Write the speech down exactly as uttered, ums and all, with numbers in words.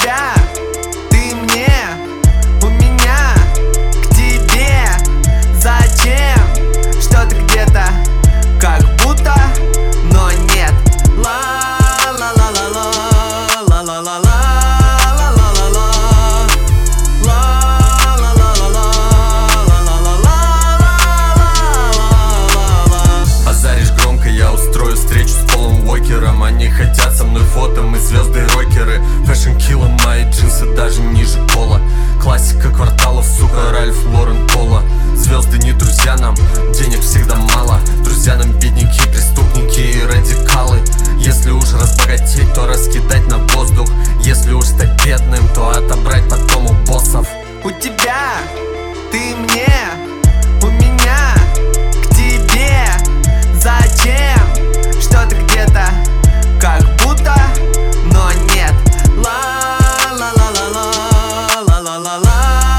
тебя, ты мне, у меня к тебе. Зачем? Что ты где-то, как будто, но нет. Ла-ла-ла-ла-ла-ла-ла-ла-ла. Я устрою встречу с Полом Уокером. Они хотят со мной фото, мы звезды и рокеры. Фэшн килла, мои джинсы даже ниже пола. Классика кварталов, сука, Ральф Лорен Пола. Звезды не друзья нам, денег всегда мало. Друзья нам бедняки, преступники и радикалы. Если уж разбогатеть, то раскидать на воздух. Если уж стать бедным, то отобрать потом у боссов. У тебя, ты мне, у меня к тебе. Зачем? Что ты где-то, как будто, но нет. Ла-ла-ла-ла-ла-ла-ла-ла-ла.